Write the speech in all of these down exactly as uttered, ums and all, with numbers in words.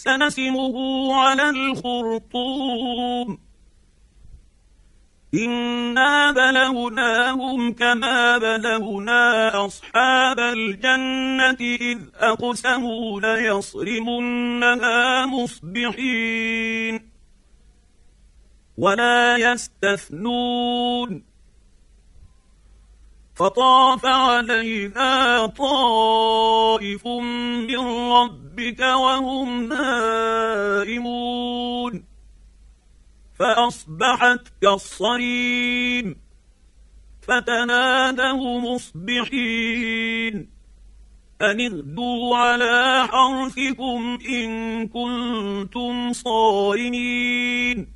سنسمه على الخرطوم إنا بلوناهم كما بلونا أصحاب الجنة إذ أقسموا ليصرمنها مصبحين ولا يستثنون فطاف عليها طائف من ربك وهم نائمون فأصبحت كالصريم فتنادوا مصبحين أن اغدوا على حرثكم إن كنتم صارمين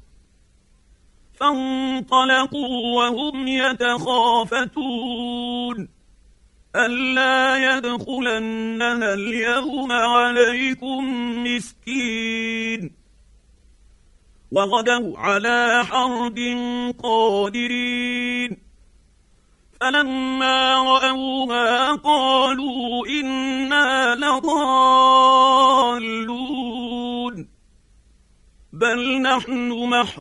فانطلقوا وهم يتخافتون ألا يدخلنها اليوم عليكم مسكين وغدوا على حرد قادرين فلما رأوها قالوا إنا لضالون بل نحن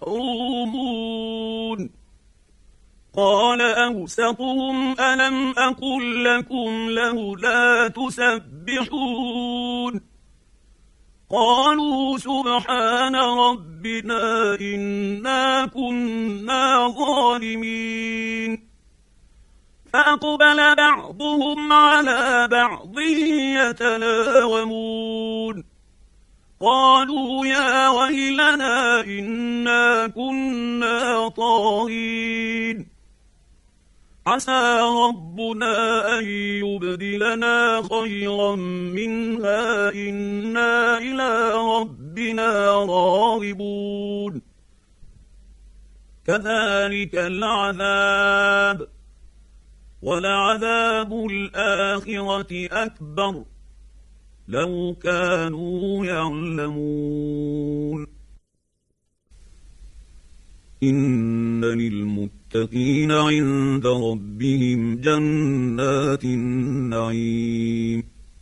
محرومون قال أوسطهم ألم أقل لكم لولا تسبحون قالوا سبحان ربنا إنا كنا ظالمين فأقبل بعضهم على بعض يتلاومون قالوا يا ويلنا إنا كنا طاغين عسى ربنا أن يبدلنا خيرا منها إنا إلى ربنا راغبون كذلك العذاب ولعذاب الآخرة أكبر لو كانوا يعلمون إن للمتقين عند ربهم جنات النعيم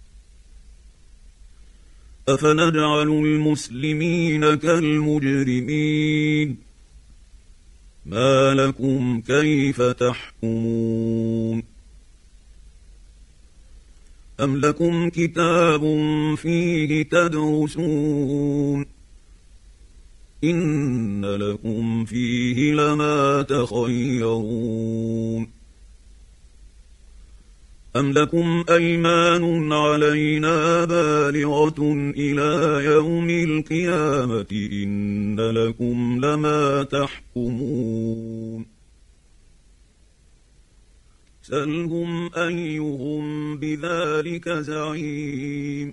أفنجعل المسلمين كالمجرمين ما لكم كيف تحكمون أم لكم كتاب فيه تدرسون إن لكم فيه لما تخيرون أم لكم أيمان علينا بالغة إلى يوم القيامة إن لكم لما تحكمون سلهم أيهم بذلك زعيم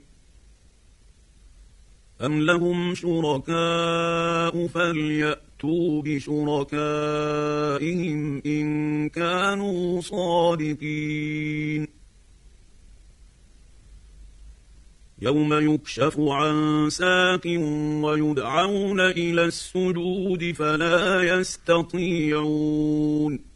أم لهم شركاء فليأتوا بشركائهم إن كانوا صادقين يوم يكشف عن ساق ويدعون إلى السجود فلا يستطيعون